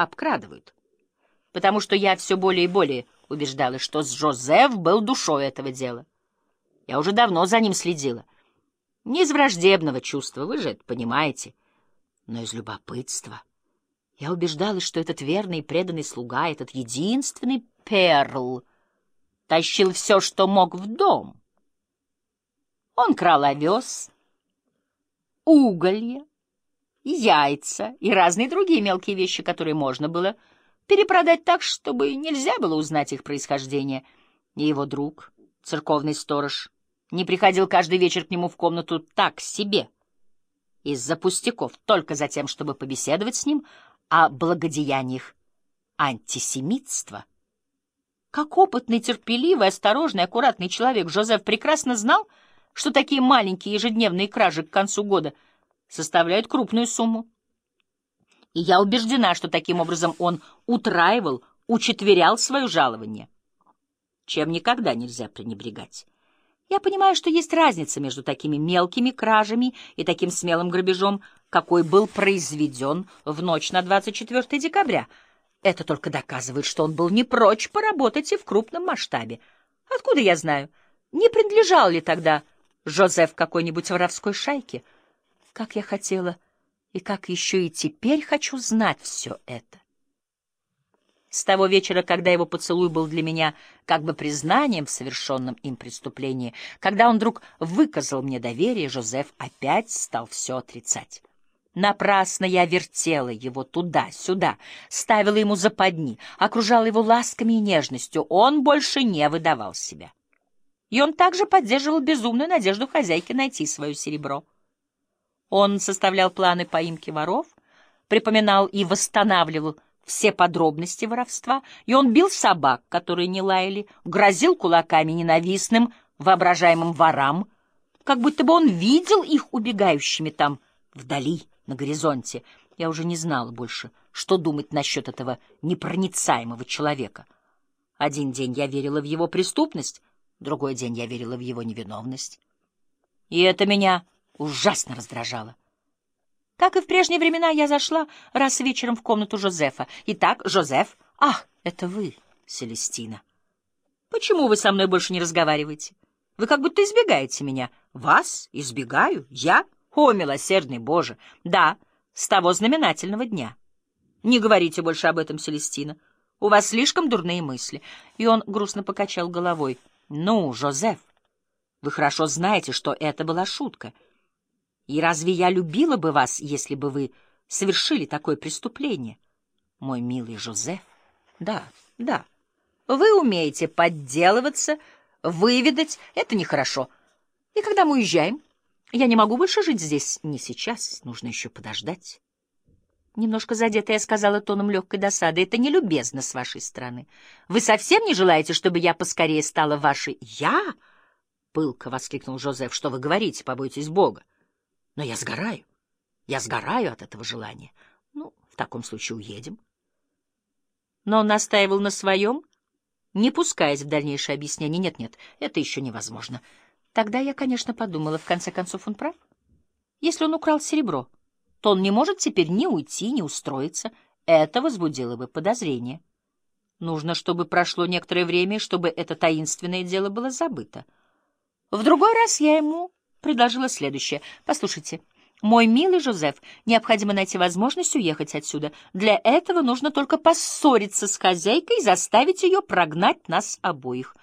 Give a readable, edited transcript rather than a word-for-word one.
обкрадывают. Потому что я все более и более убеждалась, что Жозеф был душой этого дела. Я уже давно за ним следила. Не из враждебного чувства, вы же это понимаете, но из любопытства. Я убеждалась, что этот верный и преданный слуга, этот единственный перл, тащил все, что мог, в дом. Он крал овес, уголья, яйца и разные другие мелкие вещи, которые можно было перепродать так, чтобы нельзя было узнать их происхождение. И его друг, церковный сторож, не приходил каждый вечер к нему в комнату так себе, из-за пустяков, только за тем, чтобы побеседовать с ним о благодеяниях антисемитства. Как опытный, терпеливый, осторожный, аккуратный человек, Жозеф прекрасно знал, что такие маленькие ежедневные кражи к концу года составляют крупную сумму. И я убеждена, что таким образом он утраивал, учетверял свое жалование, чем никогда нельзя пренебрегать. Я понимаю, что есть разница между такими мелкими кражами и таким смелым грабежом, какой был произведен в ночь на 24 декабря. Это только доказывает, что он был не прочь поработать и в крупном масштабе. Откуда я знаю, не принадлежал ли тогда Жозеф какой-нибудь воровской шайке? Как я хотела и как еще и теперь хочу знать все это. С того вечера, когда его поцелуй был для меня как бы признанием в совершенном им преступлении, когда он вдруг выказал мне доверие, Жозеф опять стал все отрицать. Напрасно я вертела его туда-сюда, ставила ему западни, окружала его ласками и нежностью. Он больше не выдавал себя. И он также поддерживал безумную надежду хозяйки найти свое серебро. Он составлял планы поимки воров, припоминал и восстанавливал все подробности воровства, и он бил собак, которые не лаяли, грозил кулаками ненавистным, воображаемым ворам, как будто бы он видел их убегающими там, вдали, на горизонте. Я уже не знала больше, что думать насчет этого непроницаемого человека. Один день я верила в его преступность, другой день я верила в его невиновность. И это меня ужасно раздражало. Как и в прежние времена, я зашла раз вечером в комнату Жозефа. Итак, Жозеф... Ах, это вы, Селестина. Почему вы со мной больше не разговариваете? Вы как будто избегаете меня. Вас избегаю? Я? О, милосердный Боже! Да, с того знаменательного дня. Не говорите больше об этом, Селестина. У вас слишком дурные мысли. И он грустно покачал головой. Ну, Жозеф, вы хорошо знаете, что это была шутка. И разве я любила бы вас, если бы вы совершили такое преступление? Мой милый Жозеф, да, да, вы умеете подделываться, выведать, это нехорошо. И когда мы уезжаем, я не могу больше жить здесь, не сейчас, нужно еще подождать. Немножко задетая, я сказала тоном легкой досады, это нелюбезно с вашей стороны. Вы совсем не желаете, чтобы я поскорее стала вашей... Я? Пылко воскликнул Жозеф, что вы говорите, побойтесь Бога. Но я сгораю от этого желания. Ну, в таком случае уедем. Но он настаивал на своем, не пускаясь в дальнейшее объяснение. Нет, это еще невозможно. Тогда я, конечно, подумала, в конце концов он прав. Если он украл серебро, то он не может теперь ни уйти, ни устроиться. Это возбудило бы подозрение. Нужно, чтобы прошло некоторое время, чтобы это таинственное дело было забыто. В другой раз я ему предложила следующее. Послушайте, мой милый Жозеф, необходимо найти возможность уехать отсюда. Для этого нужно только поссориться с хозяйкой и заставить ее прогнать нас обоих.